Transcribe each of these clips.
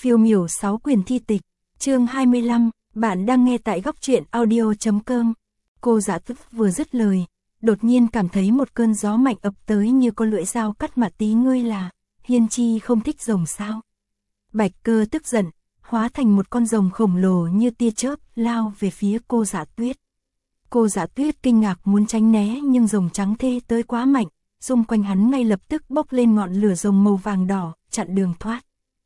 Phiêu miểu 6 quyển thi tịch, chương 25, bạn đang nghe tại góc truyện audio.com. Cô Dạ Tuyết vừa dứt lời, đột nhiên cảm thấy một cơn gió mạnh ập tới như con lưỡi dao cắt mặt. Tí ngươi là Hiên Chi không thích rồng sao? Bạch Cơ tức giận, hóa thành một con rồng khổng lồ như tia chớp lao về phía cô Dạ Tuyết. Cô Dạ Tuyết kinh ngạc muốn tránh né nhưng rồng trắng thê tới quá mạnh, xung quanh hắn ngay lập tức bốc lên ngọn lửa rồng màu vàng đỏ, chặn đường thoát.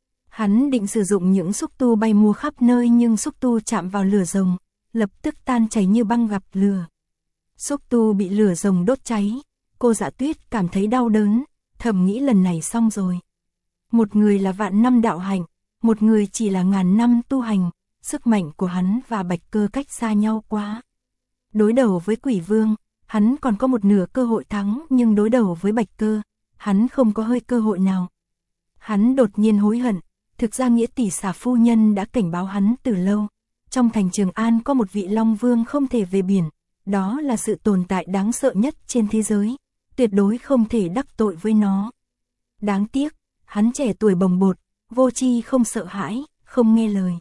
Hắn định sử dụng những xúc tu bay múa khắp nơi nhưng xúc tu chạm vào lửa rồng, lập tức tan chảy như băng gặp lửa. Xúc tu bị lửa rồng đốt cháy, cô Dạ Tuyết cảm thấy đau đớn, thầm nghĩ lần này xong rồi. Một người là vạn năm đạo hạnh, một người chỉ là ngàn năm tu hành, sức mạnh của hắn và Bạch Cơ cách xa nhau quá. Đối đầu với Quỷ Vương, hắn còn có một nửa cơ hội thắng nhưng đối đầu với Bạch Cơ, hắn không có hơi cơ hội nào. Hắn đột nhiên hối hận, thực ra Nghĩa tỷ xà phu nhân đã cảnh báo hắn từ lâu. Trong thành Trường An có một vị Long Vương không thể về biển, đó là sự tồn tại đáng sợ nhất trên thế giới, tuyệt đối không thể đắc tội với nó. Đáng tiếc, hắn trẻ tuổi bồng bột, vô tri không sợ hãi, không nghe lời.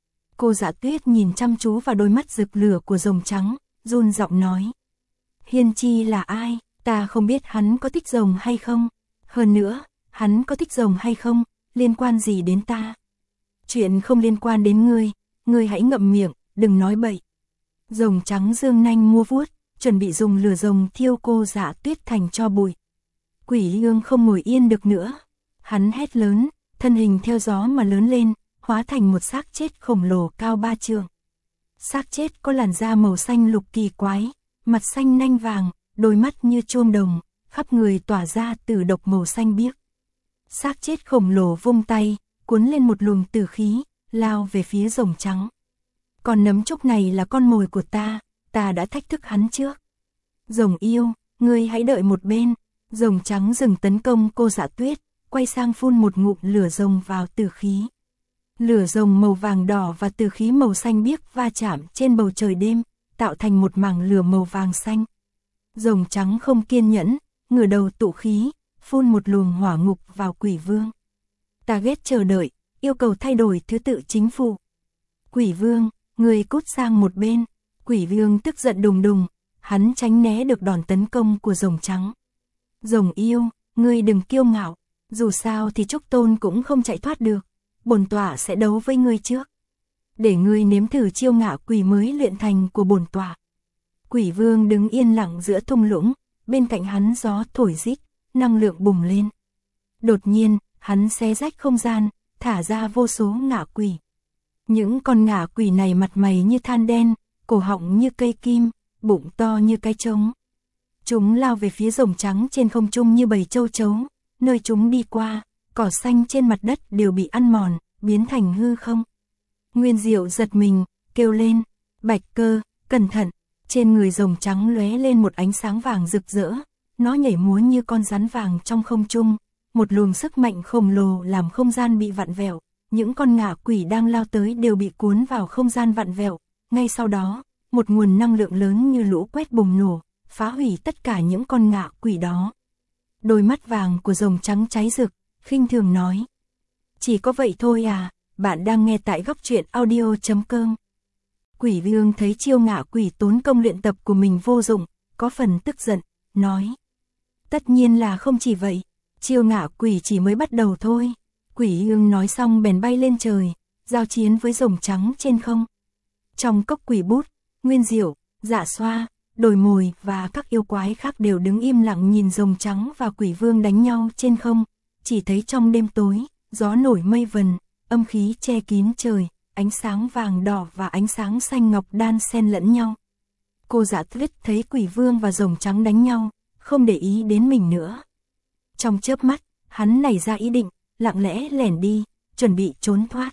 Cô Dạ Tuyết nhìn chăm chú vào đôi mắt rực lửa của rồng trắng, run giọng nói. Hiên Chi là ai? Ta không biết hắn có thích rồng hay không. Hơn nữa, hắn có thích rồng hay không, liên quan gì đến ta? Chuyện không liên quan đến ngươi hãy ngậm miệng, đừng nói bậy. Rồng trắng dương nanh múa vuốt, chuẩn bị dùng lửa rồng thiêu cô Dạ Tuyết thành tro bụi. Quỷ Ương không ngồi yên được nữa. Hắn hét lớn, thân hình theo gió mà lớn lên, hóa thành một xác chết khổng lồ cao 3 trượng. Xác chết có làn da màu xanh lục kỳ quái, mặt xanh nanh vàng, đôi mắt như chuông đồng, khắp người tỏa ra tử độc màu xanh biếc. Xác chết khổng lồ vung tay, cuốn lên một luồng tử khí, lao về phía rồng trắng. Con nấm trúc này là con mồi của ta đã thách thức hắn trước. Rồng yêu, ngươi hãy đợi một bên. Rồng trắng dừng tấn công cô Dạ Tuyết, quay sang phun một ngụm lửa rồng vào tử khí. Lửa rồng màu vàng đỏ và tử khí màu xanh biếc va chạm trên bầu trời đêm, tạo thành một mảng lửa màu vàng xanh. Rồng trắng không kiên nhẫn, ngửa đầu tụ khí, phun một luồng hỏa ngục vào Quỷ Vương. Ta ghét chờ đợi, yêu cầu thay đổi thứ tự chính phủ. Quỷ Vương, người cút sang một bên. Quỷ Vương tức giận đùng đùng, hắn tránh né được đòn tấn công của rồng trắng. Rồng yêu, ngươi đừng kiêu ngạo, dù sao thì Trúc Tôn cũng không chạy thoát được, bổn tọa sẽ đấu với ngươi trước. Để ngươi nếm thử chiêu ngạ quỷ mới luyện thành của bổn tọa. Quỷ Vương đứng yên lặng giữa thung lũng, bên cạnh hắn gió thổi rít, năng lượng bùng lên. Đột nhiên, hắn xé rách không gian, thả ra vô số ngạ quỷ. Những con ngạ quỷ này mặt mày như than đen, cổ họng như cây kim, bụng to như cái trống. Chúng lao về phía rồng trắng trên không trung như bầy châu chấu, nơi chúng đi qua, cỏ xanh trên mặt đất đều bị ăn mòn, biến thành hư không. Nguyên Diệu giật mình, kêu lên, Bạch Cơ, cẩn thận. Trên người rồng trắng lóe lên một ánh sáng vàng rực rỡ, nó nhảy múa như con rắn vàng trong không trung, một luồng sức mạnh khổng lồ làm không gian bị vặn vẹo, những con ngạ quỷ đang lao tới đều bị cuốn vào không gian vặn vẹo, ngay sau đó, một nguồn năng lượng lớn như lũ quét bùng nổ, phá hủy tất cả những con ngạ quỷ đó. Đôi mắt vàng của rồng trắng cháy rực, khinh thường nói. Chỉ có vậy thôi à, bạn đang nghe tại góc truyện audio.com. Quỷ Vương thấy chiêu ngạ quỷ tốn công luyện tập của mình vô dụng, có phần tức giận, nói. Tất nhiên là không chỉ vậy, chiêu ngạ quỷ chỉ mới bắt đầu thôi. Quỷ Vương nói xong bèn bay lên trời, giao chiến với rồng trắng trên không. Trong cốc quỷ bút, Nguyên Diệu, Dạ Xoa, Đồi Mồi và các yêu quái khác đều đứng im lặng nhìn rồng trắng và Quỷ Vương đánh nhau trên không. Chỉ thấy trong đêm tối, gió nổi mây vần, âm khí che kín trời, ánh sáng vàng đỏ và ánh sáng xanh ngọc đan xen lẫn nhau. Cô Dạ Tuyết thấy Quỷ Vương và rồng trắng đánh nhau, không để ý đến mình nữa. Trong chớp mắt, hắn nảy ra ý định, lặng lẽ lẻn đi, chuẩn bị trốn thoát.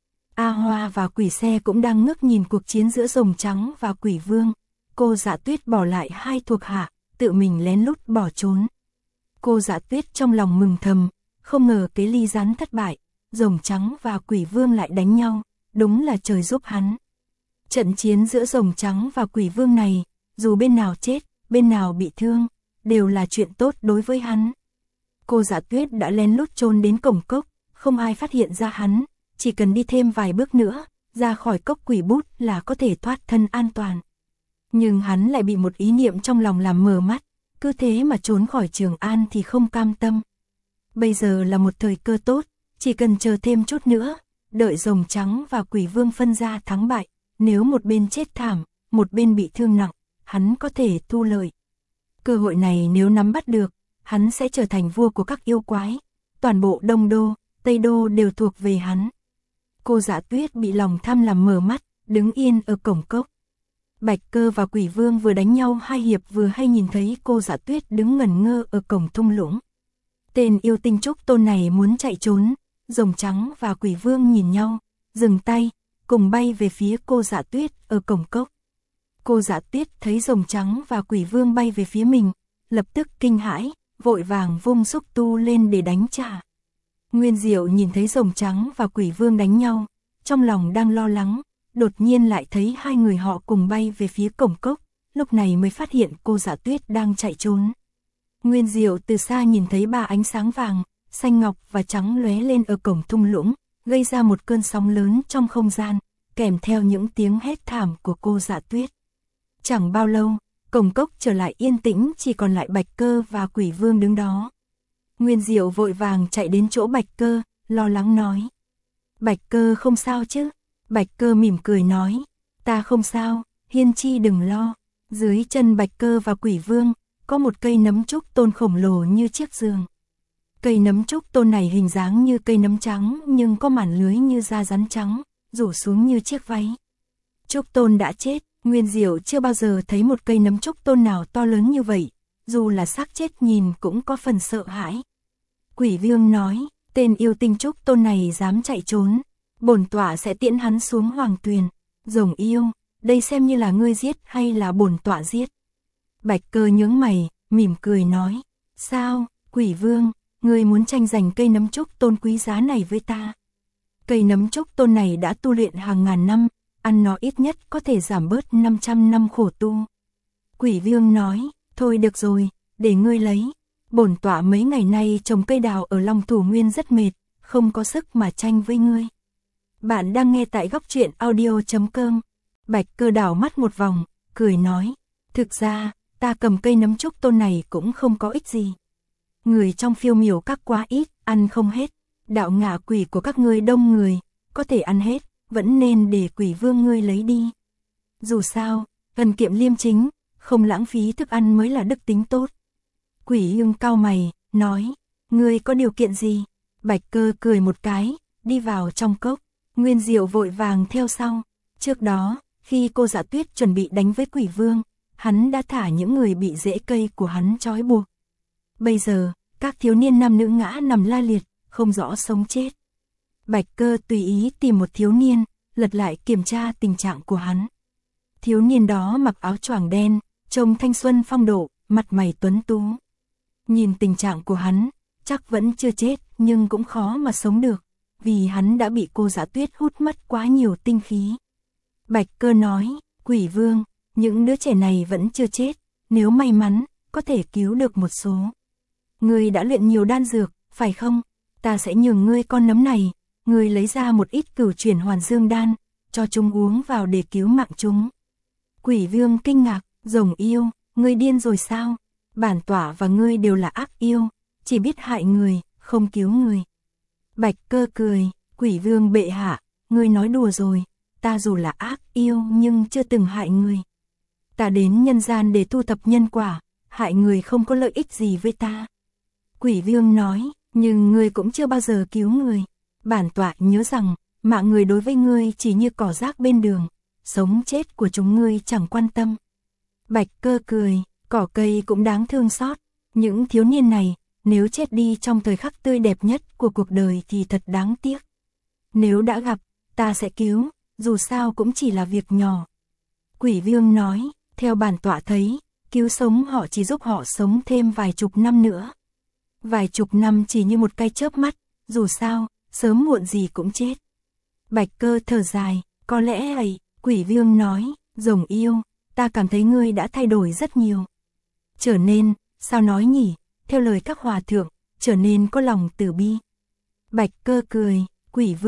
A Hoa và Quỷ Xe cũng đang ngước nhìn cuộc chiến giữa rồng trắng và Quỷ Vương. Cô Dạ Tuyết bỏ lại hai thuộc hạ, tự mình lén lút bỏ trốn. Cô Dạ Tuyết trong lòng mừng thầm, không ngờ kế ly gián thất bại, rồng trắng và Quỷ Vương lại đánh nhau, đúng là trời giúp hắn. Trận chiến giữa rồng trắng và Quỷ Vương này, dù bên nào chết, bên nào bị thương, đều là chuyện tốt đối với hắn. Cô Dạ Tuyết đã lén lút trốn đến cổng cốc, không ai phát hiện ra hắn, chỉ cần đi thêm vài bước nữa, ra khỏi cốc quỷ bút là có thể thoát thân an toàn. Nhưng hắn lại bị một ý niệm trong lòng làm mờ mắt, cứ thế mà trốn khỏi Trường An thì không cam tâm. Bây giờ là một thời cơ tốt, chỉ cần chờ thêm chút nữa, đợi Rồng Trắng và Quỷ Vương phân ra thắng bại, nếu một bên chết thảm, một bên bị thương nặng, hắn có thể thu lợi. Cơ hội này nếu nắm bắt được, hắn sẽ trở thành vua của các yêu quái, toàn bộ Đông Đô, Tây Đô đều thuộc về hắn. Cô Dạ Tuyết bị lòng tham làm mờ mắt, đứng yên ở cổng cốc. Bạch Cơ và Quỷ Vương vừa đánh nhau 2 hiệp vừa hay nhìn thấy cô Dạ Tuyết đứng ngẩn ngơ ở cổng thung lũng. Tên yêu tinh trúc tôn này muốn chạy trốn, Rồng Trắng và Quỷ Vương nhìn nhau, dừng tay, cùng bay về phía cô Dạ Tuyết ở cổng cốc. Cô Dạ Tuyết thấy Rồng Trắng và Quỷ Vương bay về phía mình, lập tức kinh hãi, vội vàng vung xúc tu lên để đánh trả. Nguyên Diệu nhìn thấy Rồng Trắng và Quỷ Vương đánh nhau, trong lòng đang lo lắng, đột nhiên lại thấy 2 người họ cùng bay về phía cổng cốc, lúc này mới phát hiện cô Dạ Tuyết đang chạy trốn. Nguyên Diệu từ xa nhìn thấy 3 ánh sáng vàng, xanh ngọc và trắng lóe lên ở cổng thung lũng, gây ra một cơn sóng lớn trong không gian, kèm theo những tiếng hét thảm của cô Dạ Tuyết. Chẳng bao lâu, cổng cốc trở lại yên tĩnh, chỉ còn lại Bạch Cơ và Quỷ Vương đứng đó. Nguyên Diệu vội vàng chạy đến chỗ Bạch Cơ, lo lắng nói. Bạch Cơ không sao chứ? Bạch Cơ mỉm cười nói. Ta không sao, Hiên Chi đừng lo. Dưới chân Bạch Cơ và Quỷ Vương, có một cây nấm trúc tôn khổng lồ như chiếc giường. Cây nấm trúc tôn này hình dáng như cây nấm trắng nhưng có màn lưới như da rắn trắng, rủ xuống như chiếc váy. Trúc tôn đã chết, Nguyên Diệu chưa bao giờ thấy một cây nấm trúc tôn nào to lớn như vậy, dù là xác chết nhìn cũng có phần sợ hãi. Quỷ Vương nói, tên yêu tinh trúc tôn này dám chạy trốn, bổn tọa sẽ tiễn hắn xuống hoàng tuyền. Rồng yêu, đây xem như là ngươi giết hay là bổn tọa giết? Bạch Cơ nhướng mày, mỉm cười nói, sao, Quỷ Vương, ngươi muốn tranh giành cây nấm trúc tôn quý giá này với ta? Cây nấm trúc tôn này đã tu luyện hàng ngàn năm, ăn nó ít nhất có thể giảm bớt 500 năm khổ tu. Quỷ Vương nói, thôi được rồi, để ngươi lấy. Bổn tọa mấy ngày nay trồng cây đào ở Long Thủ Nguyên rất mệt, không có sức mà tranh với ngươi. Bạn đang nghe tại góc truyện audio.com. Bạch Cơ đảo mắt một vòng, cười nói, thực ra, ta cầm cây nấm trúc tôn này cũng không có ích gì. Người trong Phiêu Miểu Các quá ít, ăn không hết. Đạo ngạ quỷ của các ngươi đông người, có thể ăn hết, vẫn nên để Quỷ Vương ngươi lấy đi. Dù sao, cần kiệm liêm chính, không lãng phí thức ăn mới là đức tính tốt. Quỷ Vương cau mày, nói, ngươi có điều kiện gì? Bạch Cơ cười một cái, đi vào trong cốc. Nguyên Diệu vội vàng theo sau. Trước đó, khi cô Dạ Tuyết chuẩn bị đánh với Quỷ Vương, hắn đã thả những người bị rễ cây của hắn trói buộc. Bây giờ, các thiếu niên nam nữ ngã nằm la liệt, không rõ sống chết. Bạch Cơ tùy ý tìm một thiếu niên, lật lại kiểm tra tình trạng của hắn. Thiếu niên đó mặc áo choàng đen, trông thanh xuân phong độ, mặt mày tuấn tú. Nhìn tình trạng của hắn, chắc vẫn chưa chết nhưng cũng khó mà sống được, vì hắn đã bị cô Dạ Tuyết hút mất quá nhiều tinh khí. Bạch Cơ nói, Quỷ Vương, những đứa trẻ này vẫn chưa chết, nếu may mắn, có thể cứu được một số. Ngươi đã luyện nhiều đan dược, phải không? Ta sẽ nhường ngươi con nấm này, ngươi lấy ra một ít cửu chuyển hoàn dương đan, cho chúng uống vào để cứu mạng chúng. Quỷ Vương kinh ngạc, Rồng yêu, ngươi điên rồi sao? Bản tọa và ngươi đều là ác yêu, chỉ biết hại người, không cứu người. Bạch Cơ cười, Quỷ Vương bệ hạ, ngươi nói đùa rồi, ta dù là ác yêu nhưng chưa từng hại người. Ta đến nhân gian để thu thập nhân quả, hại người không có lợi ích gì với ta. Quỷ Vương nói, nhưng ngươi cũng chưa bao giờ cứu người. Bản tọa nhớ rằng, mạng người đối với ngươi chỉ như cỏ rác bên đường, sống chết của chúng ngươi chẳng quan tâm. Bạch Cơ cười, cỏ cây cũng đáng thương xót. Những thiếu niên này, nếu chết đi trong thời khắc tươi đẹp nhất của cuộc đời thì thật đáng tiếc. Nếu đã gặp, ta sẽ cứu, dù sao cũng chỉ là việc nhỏ. Quỷ Vương nói, theo bản tọa thấy, cứu sống họ chỉ giúp họ sống thêm vài chục năm nữa. Vài chục năm chỉ như một cái chớp mắt, dù sao, sớm muộn gì cũng chết. Bạch Cơ thở dài, có lẽ ấy, Quỷ Vương nói, Rồng yêu, ta cảm thấy ngươi đã thay đổi rất nhiều. Trở nên, sao nói nhỉ, theo lời các hòa thượng, trở nên có lòng từ bi. Bạch Cơ cười, Quỷ Vương,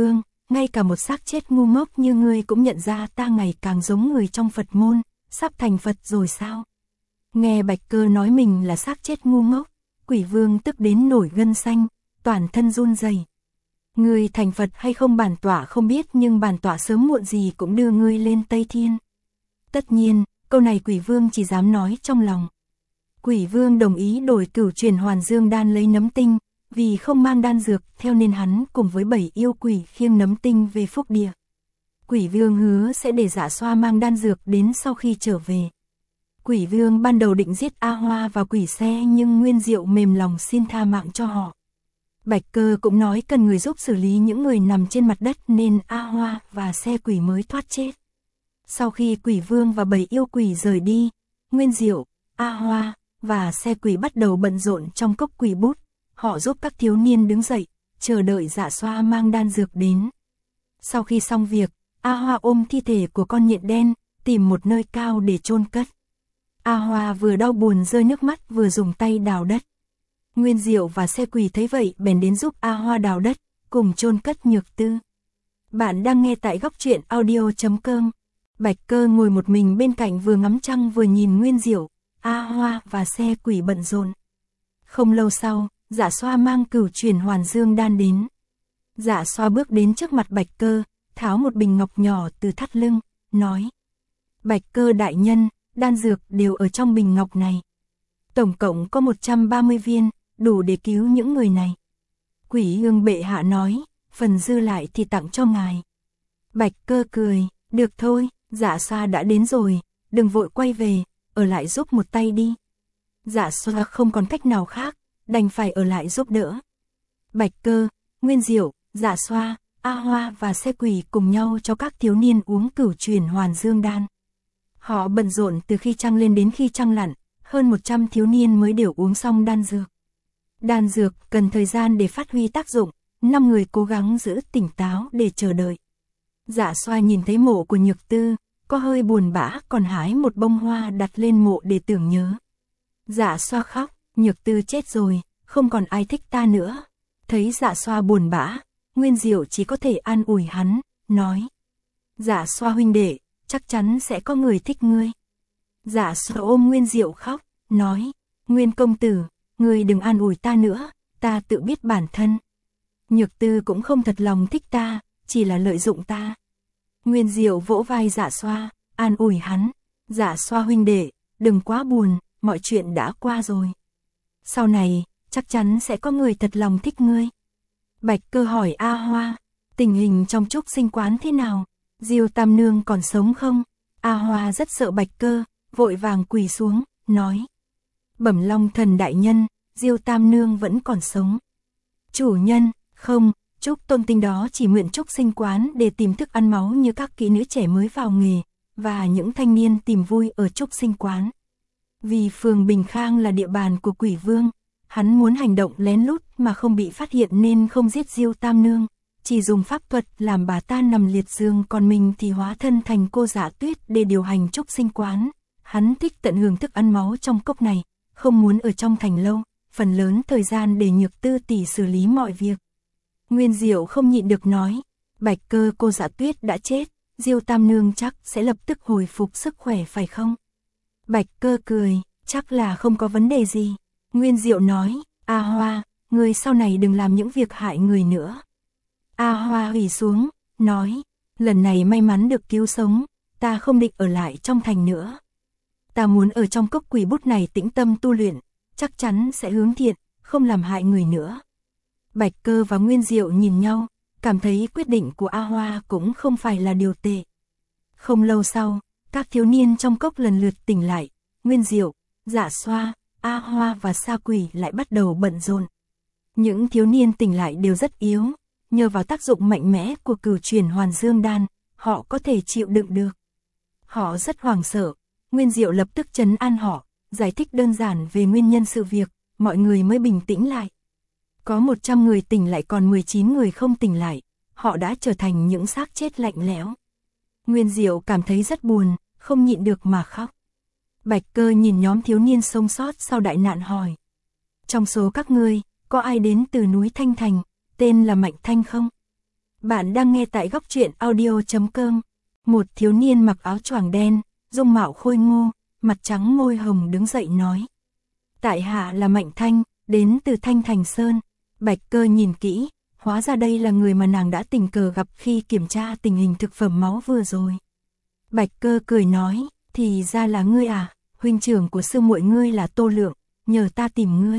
ngay cả một xác chết ngu ngốc như ngươi cũng nhận ra ta ngày càng giống người trong Phật môn, sắp thành Phật rồi sao? Nghe Bạch Cơ nói mình là xác chết ngu ngốc, Quỷ Vương tức đến nổi gân xanh, toàn thân run rẩy. Ngươi thành Phật hay không bản tọa không biết, nhưng bản tọa sớm muộn gì cũng đưa ngươi lên Tây Thiên. Tất nhiên, câu này Quỷ Vương chỉ dám nói trong lòng. Quỷ Vương đồng ý đổi Cửu Chuyển Hoàn Dương đan lấy nấm tinh, vì không mang đan dược theo nên hắn cùng với 7 yêu quỷ khiêng nấm tinh về Phúc Địa. Quỷ Vương hứa sẽ để Dạ Xoa mang đan dược đến sau khi trở về. Quỷ Vương ban đầu định giết A Hoa và Quỷ Xe, nhưng Nguyên Diệu mềm lòng xin tha mạng cho họ. Bạch Cơ cũng nói cần người giúp xử lý những người nằm trên mặt đất nên A Hoa và Xe Quỷ mới thoát chết. Sau khi Quỷ Vương và 7 yêu quỷ rời đi, Nguyên Diệu, A Hoa và Xe Quỷ bắt đầu bận rộn trong cốc quỷ bút. Họ giúp các thiếu niên đứng dậy, chờ đợi Dạ Xoa mang đan dược đến. Sau khi xong việc, A Hoa ôm thi thể của con nhện đen, tìm một nơi cao để chôn cất. A Hoa vừa đau buồn rơi nước mắt vừa dùng tay đào đất. Nguyên Diệu và Xe Quỷ thấy vậy bèn đến giúp A Hoa đào đất, cùng chôn cất Nhược Tư. Bạn đang nghe tại Góc Truyện Audio.com. Bạch Cơ ngồi một mình bên cạnh vừa ngắm trăng vừa nhìn Nguyên Diệu, A Hoa và Xe Quỷ bận rộn. Không lâu sau, Dạ Xoa mang Cửu Chuyển Hoàn Dương đan đến. Dạ Xoa bước đến trước mặt Bạch Cơ, tháo một bình ngọc nhỏ từ thắt lưng, nói: Bạch Cơ đại nhân, đan dược đều ở trong bình ngọc này. Tổng cộng có 130 viên, đủ để cứu những người này. Quỷ Ương bệ hạ nói, phần dư lại thì tặng cho ngài. Bạch Cơ cười, được thôi, Dạ Xoa đã đến rồi, đừng vội quay về, ở lại giúp một tay đi. Dạ Xoa không còn cách nào khác, đành phải ở lại giúp đỡ. Bạch Cơ, Nguyên Diệu, Dạ Xoa, A Hoa và Xe Quỷ cùng nhau cho các thiếu niên uống Cửu Chuyển Hoàn Dương đan. Họ bận rộn từ khi trăng lên đến khi trăng lặn, hơn 100 thiếu niên mới đều uống xong đan dược. Đan dược cần thời gian để phát huy tác dụng, 5 người cố gắng giữ tỉnh táo để chờ đợi. Dạ Xoa nhìn thấy mộ của Nhược Tư, có hơi buồn bã còn hái một bông hoa đặt lên mộ để tưởng nhớ. Dạ Xoa khóc, Nhược Tư chết rồi, không còn ai thích ta nữa. Thấy Dạ Xoa buồn bã, Nguyên Diệu chỉ có thể an ủi hắn, nói: Dạ Xoa huynh đệ, chắc chắn sẽ có người thích ngươi. Dạ Xoa ôm Nguyên Diệu khóc, nói: Nguyên công tử, ngươi đừng an ủi ta nữa, ta tự biết bản thân. Nhược Tư cũng không thật lòng thích ta, chỉ là lợi dụng ta. Nguyên Diệu vỗ vai Dạ Xoa, an ủi hắn: Dạ Xoa huynh đệ, đừng quá buồn, mọi chuyện đã qua rồi. Sau này, chắc chắn sẽ có người thật lòng thích ngươi. Bạch Cơ hỏi A Hoa, tình hình trong Trúc Sinh Quán thế nào? Diêu Tam Nương còn sống không? A Hoa rất sợ Bạch Cơ, vội vàng quỳ xuống, nói: Bẩm Long Thần đại nhân, Diêu Tam Nương vẫn còn sống. Chủ nhân, không, Trúc Tôn Tinh đó chỉ mượn Trúc Sinh Quán để tìm thức ăn máu như các kỹ nữ trẻ mới vào nghề, và những thanh niên tìm vui ở Trúc Sinh Quán. Vì phường Bình Khang là địa bàn của Quỷ Vương, hắn muốn hành động lén lút mà không bị phát hiện nên không giết Diêu Tam Nương, chỉ dùng pháp thuật làm bà ta nằm liệt giường, còn mình thì hóa thân thành cô Dạ Tuyết để điều hành Trúc Sinh Quán. Hắn thích tận hưởng thức ăn máu trong cốc này, không muốn ở trong thành lâu, phần lớn thời gian để Nhược Tư tỷ xử lý mọi việc. Nguyên Diệu không nhịn được nói: Bạch Cơ cô Dạ Tuyết đã chết, Diêu Tam Nương chắc sẽ lập tức hồi phục sức khỏe phải không? Bạch Cơ cười, chắc là không có vấn đề gì. Nguyên Diệu nói: A Hoa, người sau này đừng làm những việc hại người nữa. A Hoa ủy xuống, nói: lần này may mắn được cứu sống, ta không định ở lại trong thành nữa. Ta muốn ở trong cốc quỷ bút này tĩnh tâm tu luyện, chắc chắn sẽ hướng thiện, không làm hại người nữa. Bạch Cơ và Nguyên Diệu nhìn nhau, cảm thấy quyết định của A Hoa cũng không phải là điều tệ. Không lâu sau, các thiếu niên trong cốc lần lượt tỉnh lại, Nguyên Diệu, Dạ Xoa, A Hoa và Sa Quỷ lại bắt đầu bận rộn. Những thiếu niên tỉnh lại đều rất yếu, nhờ vào tác dụng mạnh mẽ của Cửu Chuyển Hoàn Dương đan, họ có thể chịu đựng được. Họ rất hoảng sợ, Nguyên Diệu lập tức trấn an họ, giải thích đơn giản về nguyên nhân sự việc, mọi người mới bình tĩnh lại. Có 100 người tỉnh lại còn 19 người không tỉnh lại, họ đã trở thành những xác chết lạnh lẽo. Nguyên Diệu cảm thấy rất buồn, không nhịn được mà khóc. Bạch Cơ nhìn nhóm thiếu niên sống sót sau đại nạn hỏi: trong số các ngươi, có ai đến từ núi Thanh Thành, tên là Mạnh Thanh không? Bạn đang nghe tại góc truyện audio.com. Một thiếu niên mặc áo choàng đen, dung mạo khôi ngô, mặt trắng môi hồng đứng dậy nói. Tại hạ là Mạnh Thanh, đến từ Thanh Thành Sơn. Bạch Cơ nhìn kỹ, hóa ra đây là người mà nàng đã tình cờ gặp khi kiểm tra tình hình thực phẩm máu vừa rồi. Bạch Cơ cười nói, thì ra là ngươi à, huynh trưởng của sư muội ngươi là Tô Lượng, nhờ ta tìm ngươi.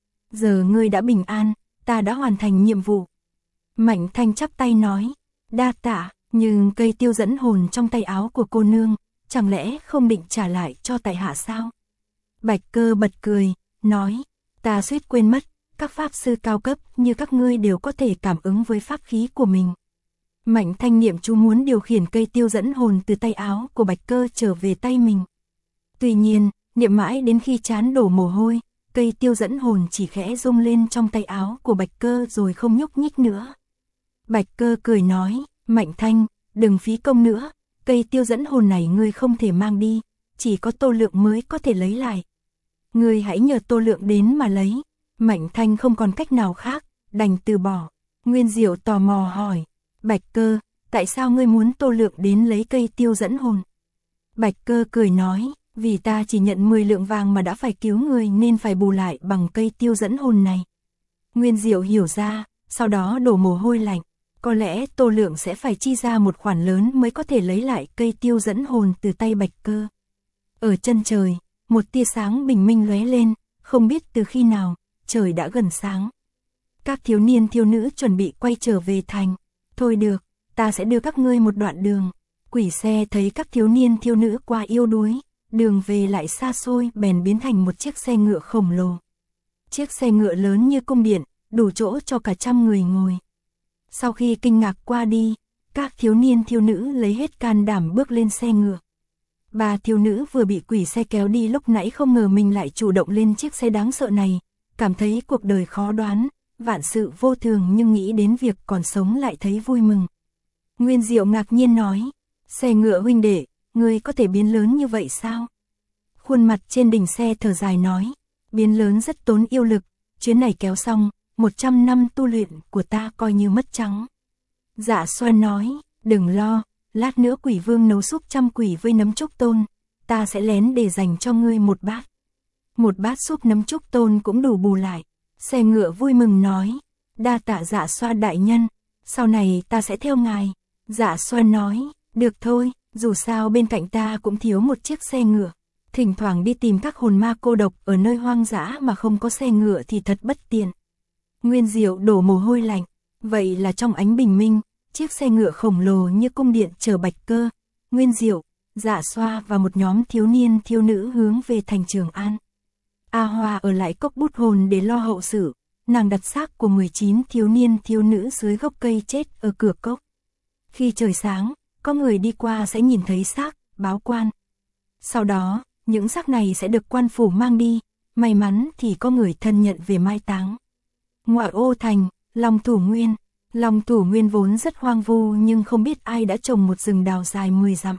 Giờ ngươi đã bình an, ta đã hoàn thành nhiệm vụ. Mạnh Thanh chắp tay nói, đa tạ, nhưng cây tiêu dẫn hồn trong tay áo của cô nương, chẳng lẽ không định trả lại cho tại hạ sao? Bạch Cơ bật cười, nói, ta suýt quên mất, các pháp sư cao cấp như các ngươi đều có thể cảm ứng với pháp khí của mình. Mạnh Thanh niệm chú muốn điều khiển cây tiêu dẫn hồn từ tay áo của Bạch Cơ trở về tay mình. Tuy nhiên, niệm mãi đến khi trán đổ mồ hôi, cây tiêu dẫn hồn chỉ khẽ rung lên trong tay áo của Bạch Cơ rồi không nhúc nhích nữa. Bạch Cơ cười nói, Mạnh Thanh, đừng phí công nữa, cây tiêu dẫn hồn này ngươi không thể mang đi, chỉ có Tô Lượng mới có thể lấy lại. Ngươi hãy nhờ Tô Lượng đến mà lấy. Mạnh Thanh không còn cách nào khác, đành từ bỏ. Nguyên Diệu tò mò hỏi, Bạch Cơ, tại sao ngươi muốn Tô Lượng đến lấy cây tiêu dẫn hồn? Bạch Cơ cười nói, vì ta chỉ nhận 10 lượng vàng mà đã phải cứu người nên phải bù lại bằng cây tiêu dẫn hồn này. Nguyên Diệu hiểu ra, sau đó đổ mồ hôi lạnh. Có lẽ Tô Lượng sẽ phải chi ra một khoản lớn mới có thể lấy lại cây tiêu dẫn hồn từ tay Bạch Cơ. Ở chân trời, một tia sáng bình minh lóe lên, không biết từ khi nào, trời đã gần sáng. Các thiếu niên thiếu nữ chuẩn bị quay trở về thành. Thôi được, ta sẽ đưa các ngươi một đoạn đường. Quỷ xe thấy các thiếu niên thiếu nữ qua yếu đuối, đường về lại xa xôi bèn biến thành một chiếc xe ngựa khổng lồ. Chiếc xe ngựa lớn như cung điện, đủ chỗ cho cả 100 người ngồi. Sau khi kinh ngạc qua đi, các thiếu niên thiếu nữ lấy hết can đảm bước lên xe ngựa. 3 thiếu nữ vừa bị quỷ xe kéo đi lúc nãy không ngờ mình lại chủ động lên chiếc xe đáng sợ này, cảm thấy cuộc đời khó đoán, vạn sự vô thường nhưng nghĩ đến việc còn sống lại thấy vui mừng. Nguyên Diệu ngạc nhiên nói, xe ngựa huynh đệ, ngươi có thể biến lớn như vậy sao? Khuôn mặt trên đỉnh xe thở dài nói, biến lớn rất tốn yêu lực, chuyến này kéo xong, 100 năm tu luyện của ta coi như mất trắng. Dạ Xoan nói, đừng lo, lát nữa quỷ vương nấu súp trăm quỷ với nấm trúc tôn, ta sẽ lén để dành cho ngươi một bát. Một bát súp nấm trúc tôn cũng đủ bù lại. Xe ngựa vui mừng nói, đa tạ Dạ Xoa đại nhân, sau này ta sẽ theo ngài. Dạ Xoan nói, được thôi, dù sao bên cạnh ta cũng thiếu một chiếc xe ngựa. Thỉnh thoảng đi tìm các hồn ma cô độc ở nơi hoang dã mà không có xe ngựa thì thật bất tiện. Nguyên Diệu đổ mồ hôi lạnh, vậy là trong ánh bình minh, chiếc xe ngựa khổng lồ như cung điện chở Bạch Cơ, Nguyên Diệu, Dạ Xoa và một nhóm thiếu niên thiếu nữ hướng về thành Trường An. A Hoa ở lại cốc bút hồn để lo hậu sự, nàng đặt xác của 19 thiếu niên thiếu nữ dưới gốc cây chết ở cửa cốc. Khi trời sáng, có người đi qua sẽ nhìn thấy xác, báo quan. Sau đó, những xác này sẽ được quan phủ mang đi, may mắn thì có người thân nhận về mai táng. Ngoại ô thành, Long Thủ Nguyên. Long Thủ Nguyên vốn rất hoang vu nhưng không biết ai đã trồng một rừng đào dài 10 dặm.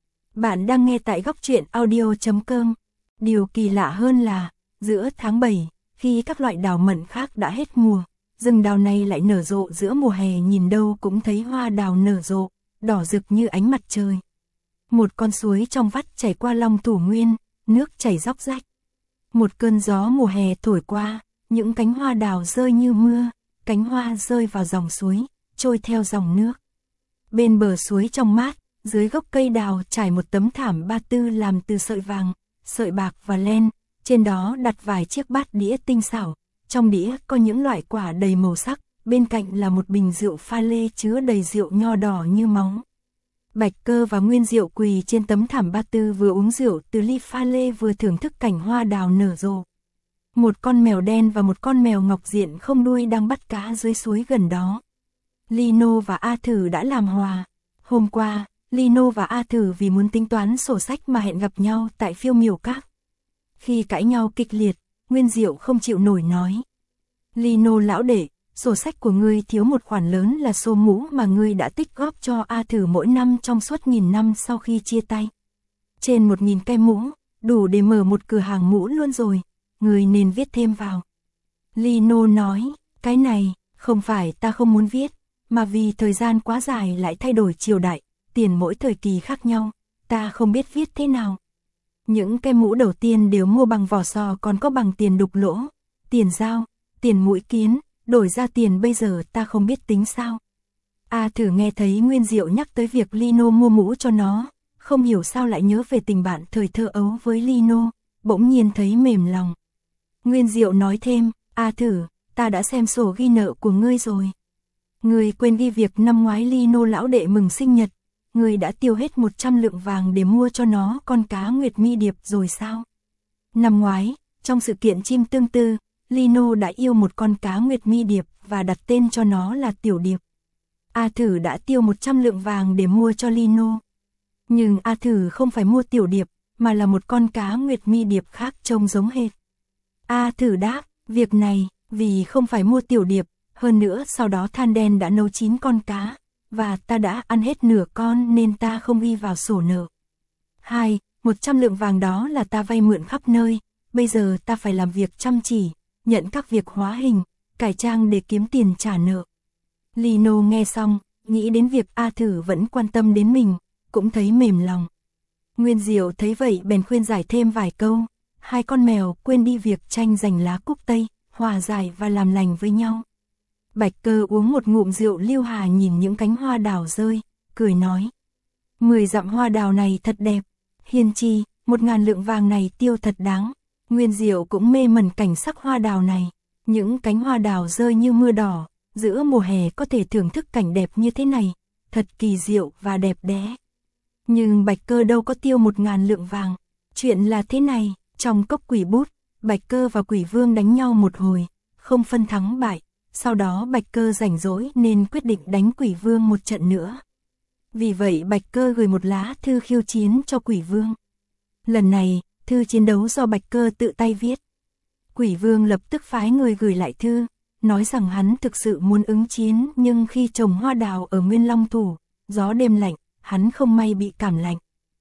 Bạn đang nghe tại góc truyện audio.com. Điều kỳ lạ hơn là, giữa tháng 7, khi các loại đào mận khác đã hết mùa, rừng đào này lại nở rộ giữa mùa hè, nhìn đâu cũng thấy hoa đào nở rộ, đỏ rực như ánh mặt trời. Một con suối trong vắt chảy qua Long Thủ Nguyên, nước chảy róc rách. Một cơn gió mùa hè thổi qua, những cánh hoa đào rơi như mưa, cánh hoa rơi vào dòng suối, trôi theo dòng nước. Bên bờ suối trong mát, dưới gốc cây đào trải một tấm thảm ba tư làm từ sợi vàng, sợi bạc và len, trên đó đặt vài chiếc bát đĩa tinh xảo, trong đĩa có những loại quả đầy màu sắc, bên cạnh là một bình rượu pha lê chứa đầy rượu nho đỏ như máu. Bạch Cơ và Nguyên Diệu quỳ trên tấm thảm ba tư vừa uống rượu từ ly pha lê vừa thưởng thức cảnh hoa đào nở rộ. Một con mèo đen và một con mèo ngọc diện không đuôi đang bắt cá dưới suối gần đó. Lino và A Thử đã làm hòa. Hôm qua, Lino và A Thử vì muốn tính toán sổ sách mà hẹn gặp nhau tại Phiêu Miểu Các. Khi cãi nhau kịch liệt, Nguyên Diệu không chịu nổi nói. Lino lão đệ, sổ sách của ngươi thiếu một khoản lớn là số mũ mà ngươi đã tích góp cho A Thử mỗi năm trong suốt 1000 năm sau khi chia tay. Trên 1000 cái mũ, đủ để mở một cửa hàng mũ luôn rồi, ngươi nên viết thêm vào. Lino nói, cái này, không phải ta không muốn viết, mà vì thời gian quá dài lại thay đổi triều đại, tiền mỗi thời kỳ khác nhau, ta không biết viết thế nào. Những cái mũ đầu tiên đều mua bằng vỏ sò, còn có bằng tiền đục lỗ, tiền dao, tiền mũi kiến, đổi ra tiền bây giờ ta không biết tính sao. A Thử nghe thấy Nguyên Diệu nhắc tới việc Lino mua mũ cho nó, không hiểu sao lại nhớ về tình bạn thời thơ ấu với Lino, bỗng nhiên thấy mềm lòng. Nguyên Diệu nói thêm, A Thử, ta đã xem sổ ghi nợ của ngươi rồi. Ngươi quên ghi việc năm ngoái Lino lão đệ mừng sinh nhật, ngươi đã tiêu hết 100 lượng vàng để mua cho nó con cá Nguyệt Mi Điệp rồi sao? Năm ngoái, trong sự kiện chim tương tư, Lino đã yêu một con cá Nguyệt Mi Điệp và đặt tên cho nó là Tiểu Điệp. A Thử đã tiêu 100 lượng vàng để mua cho Lino. Nhưng A Thử không phải mua Tiểu Điệp, mà là một con cá Nguyệt Mi Điệp khác trông giống hệt. A Thử đáp, việc này, vì không phải mua Tiểu Điệp, hơn nữa sau đó than đen đã nấu chín con cá, và ta đã ăn hết nửa con nên ta không ghi vào sổ nợ. 2. 100 lượng vàng đó là ta vay mượn khắp nơi, bây giờ ta phải làm việc chăm chỉ, nhận các việc hóa hình, cải trang để kiếm tiền trả nợ. Lino nghe xong, nghĩ đến việc A Thử vẫn quan tâm đến mình, cũng thấy mềm lòng. Nguyên Diệu thấy vậy bèn khuyên giải thêm vài câu, hai con mèo quên đi việc tranh giành lá cúc tây, hòa giải và làm lành với nhau. Bạch Cơ uống một ngụm rượu lưu hà nhìn những cánh hoa đào rơi, cười nói. 10 dặm hoa đào này thật đẹp, Hiên Chi, 1000 lượng vàng này tiêu thật đáng. Nguyên Diệu cũng mê mẩn cảnh sắc hoa đào này, những cánh hoa đào rơi như mưa đỏ, giữa mùa hè có thể thưởng thức cảnh đẹp như thế này, thật kỳ diệu và đẹp đẽ. Nhưng Bạch Cơ đâu có tiêu 1000 lượng vàng, chuyện là thế này, trong cốc quỷ bút, Bạch Cơ và Quỷ Vương đánh nhau một hồi, không phân thắng bại, sau đó Bạch Cơ rảnh rỗi nên quyết định đánh Quỷ Vương một trận nữa. Vì vậy Bạch Cơ gửi một lá thư khiêu chiến cho Quỷ Vương. Lần này, thư chiến đấu do Bạch Cơ tự tay viết. Quỷ Vương lập tức phái người gửi lại thư, nói rằng hắn thực sự muốn ứng chiến nhưng khi trồng hoa đào ở Nguyên Long Thủ, gió đêm lạnh, hắn không may bị cảm lạnh.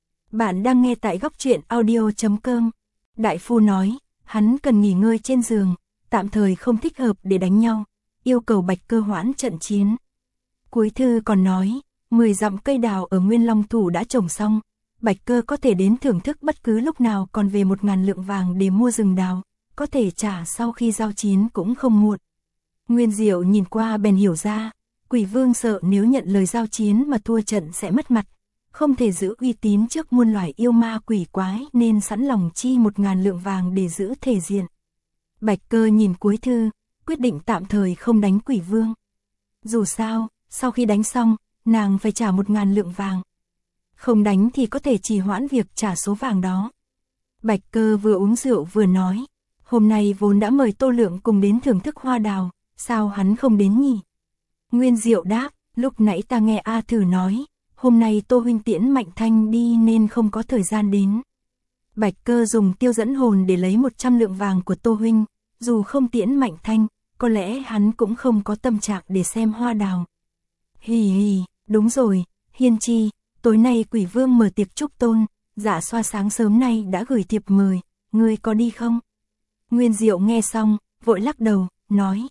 Bạn đang nghe tại góc truyện audio.com. Đại phu nói, hắn cần nghỉ ngơi trên giường, tạm thời không thích hợp để đánh nhau, yêu cầu Bạch Cơ hoãn trận chiến. Cuối thư còn nói, 10 dặm cây đào ở Nguyên Long Thủ đã trồng xong, Bạch Cơ có thể đến thưởng thức bất cứ lúc nào, còn về 1000 lượng vàng để mua rừng đào, có thể trả sau khi giao chiến cũng không muộn. Nguyên Diệu nhìn qua bèn hiểu ra, Quỷ Vương sợ nếu nhận lời giao chiến mà thua trận sẽ mất mặt, không thể giữ uy tín trước muôn loài yêu ma quỷ quái nên sẵn lòng chi 1000 lượng vàng để giữ thể diện. Bạch Cơ nhìn cuối thư, quyết định tạm thời không đánh Quỷ Vương. Dù sao, sau khi đánh xong, nàng phải trả 1000 lượng vàng. Không đánh thì có thể trì hoãn việc trả số vàng đó. Bạch Cơ vừa uống rượu vừa nói, hôm nay vốn đã mời Tô Lượng cùng đến thưởng thức hoa đào, sao hắn không đến nhỉ? Nguyên Diệu đáp, lúc nãy ta nghe A Thử nói, hôm nay Tô huynh tiễn Mạnh Thanh đi nên không có thời gian đến. Bạch Cơ dùng tiêu dẫn hồn để lấy 100 lượng vàng của Tô huynh, dù không tiễn Mạnh Thanh, có lẽ hắn cũng không có tâm trạng để xem hoa đào. Hì hì, đúng rồi, Hiên Chi, tối nay Quỷ Vương mở tiệc chúc tôn, Dạ Xoa sáng sớm nay đã gửi thiệp mời, ngươi có đi không? Nguyên Diệu nghe xong, vội lắc đầu, nói,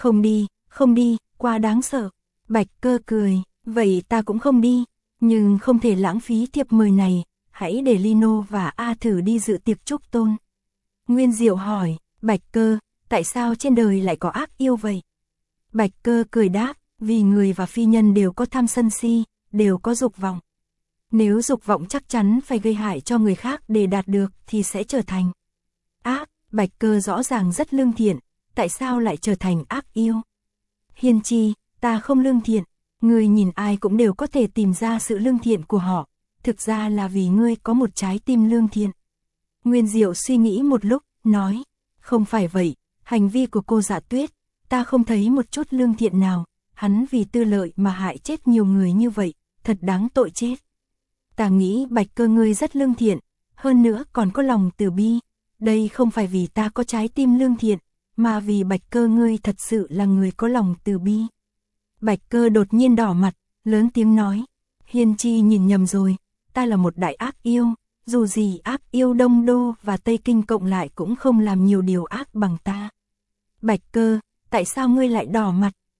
không đi, quá đáng sợ. Bạch Cơ cười, vậy ta cũng không đi, nhưng không thể lãng phí thiệp mời này, hãy để Lino và A Thử đi dự tiệc chúc tôn. Nguyên Diệu hỏi, Bạch Cơ, tại sao trên đời lại có ác yêu vậy? Bạch Cơ cười đáp, vì người và phi nhân đều có tham sân si, đều có dục vọng. Nếu dục vọng chắc chắn phải gây hại cho người khác để đạt được thì sẽ trở thành ác. Bạch Cơ rõ ràng rất lương thiện, tại sao lại trở thành ác yêu? Hiên Chi, ta không lương thiện, ngươi nhìn ai cũng đều có thể tìm ra sự lương thiện của họ, thực ra là vì ngươi có một trái tim lương thiện. Nguyên Diệu suy nghĩ một lúc, nói, không phải vậy, hành vi của cô Dạ Tuyết, ta không thấy một chút lương thiện nào, hắn vì tư lợi mà hại chết nhiều người như vậy, thật đáng tội chết. Ta nghĩ Bạch Cơ ngươi rất lương thiện, hơn nữa còn có lòng từ bi, đây không phải vì ta có trái tim lương thiện, mà vì Bạch Cơ ngươi thật sự là người có lòng từ bi. Bạch Cơ đột nhiên đỏ mặt, lớn tiếng nói, Hiên Chi nhìn nhầm rồi, ta là một đại ác yêu, dù gì ác yêu Đông Đô và Tây Kinh cộng lại cũng không làm nhiều điều ác bằng ta. Bạch Cơ, tại sao ngươi lại đỏ mặt?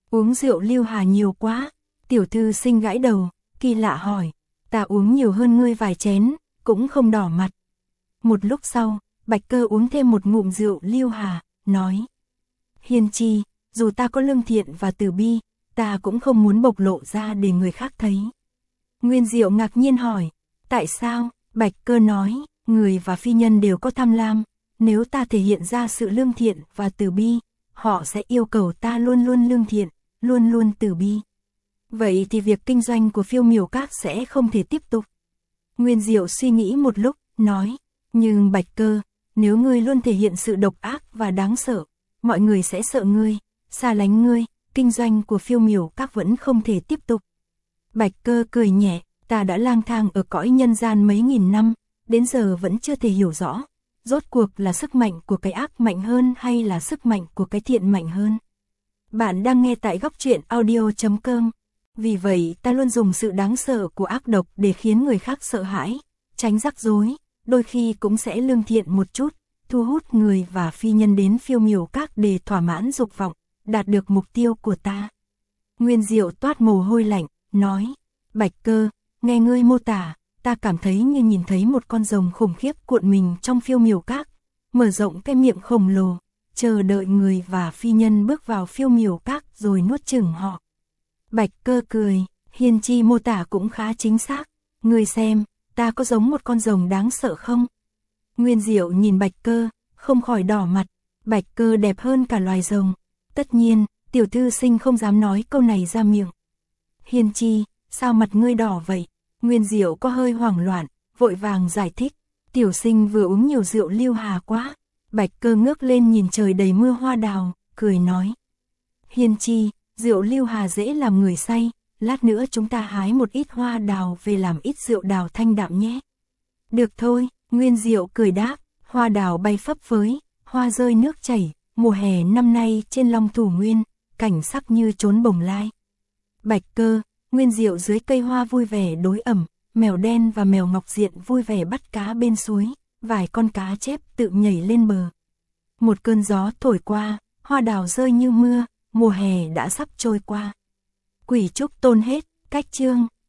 Uống rượu Lưu Hà nhiều quá. Tiểu thư sinh gãi đầu, kỳ lạ hỏi. Ta uống nhiều hơn ngươi vài chén, cũng không đỏ mặt. Một lúc sau, Bạch Cơ uống thêm một ngụm rượu Lưu Hà, nói. Hiên Chi, dù ta có lương thiện và từ bi, ta cũng không muốn bộc lộ ra để người khác thấy. Nguyên Diệu ngạc nhiên hỏi. Tại sao? Bạch Cơ nói, người và phi nhân đều có tham lam. Nếu ta thể hiện ra sự lương thiện và từ bi, họ sẽ yêu cầu ta luôn luôn lương thiện, luôn luôn từ bi. Vậy thì việc kinh doanh của Phiêu Miểu Các sẽ không thể tiếp tục. Nguyên Diệu suy nghĩ một lúc, nói. Nhưng Bạch Cơ, nếu ngươi luôn thể hiện sự độc ác và đáng sợ, mọi người sẽ sợ ngươi, xa lánh ngươi, kinh doanh của Phiêu Miểu Các vẫn không thể tiếp tục. Bạch Cơ cười nhẹ, ta đã lang thang ở cõi nhân gian mấy nghìn năm, đến giờ vẫn chưa thể hiểu rõ, rốt cuộc là sức mạnh của cái ác mạnh hơn hay là sức mạnh của cái thiện mạnh hơn. Bạn đang nghe tại Góc Truyện Audio.com. Vì vậy ta luôn dùng sự đáng sợ của ác độc để khiến người khác sợ hãi, tránh rắc rối, đôi khi cũng sẽ lương thiện một chút, thu hút người và phi nhân đến Phiêu Miểu Các để thỏa mãn dục vọng, đạt được mục tiêu của ta. Nguyên Diệu toát mồ hôi lạnh, nói. Bạch Cơ, nghe ngươi mô tả, ta cảm thấy như nhìn thấy một con rồng khủng khiếp cuộn mình trong Phiêu Miểu Các, mở rộng cái miệng khổng lồ, chờ đợi người và phi nhân bước vào Phiêu Miểu Các rồi nuốt chửng họ. Bạch Cơ cười, Hiên Chi mô tả cũng khá chính xác, ngươi xem, ta có giống một con rồng đáng sợ không? Nguyên Diệu nhìn Bạch Cơ, không khỏi đỏ mặt, Bạch Cơ đẹp hơn cả loài rồng. Tất nhiên, tiểu thư sinh không dám nói câu này ra miệng. Hiên Chi, sao mặt ngươi đỏ vậy? Nguyên Diệu có hơi hoảng loạn, vội vàng giải thích, tiểu sinh vừa uống nhiều rượu Lưu Hà quá. Bạch Cơ ngước lên nhìn trời đầy mưa hoa đào, cười nói. Hiên Chi, rượu Lưu Hà dễ làm người say, lát nữa chúng ta hái một ít hoa đào về làm ít rượu đào thanh đạm nhé. Được thôi, Nguyên Diệu cười đáp, hoa đào bay phấp phới, hoa rơi nước chảy, mùa hè năm nay trên Long Thủ Nguyên, cảnh sắc như trốn bồng lai. Bạch Cơ, Nguyên Diệu dưới cây hoa vui vẻ đối ẩm, mèo đen và mèo ngọc diện vui vẻ bắt cá bên suối, vài con cá chép tự nhảy lên bờ. Một cơn gió thổi qua, hoa đào rơi như mưa, mùa hè đã sắp trôi qua. Quỷ Trúc Tôn hết, cách chương.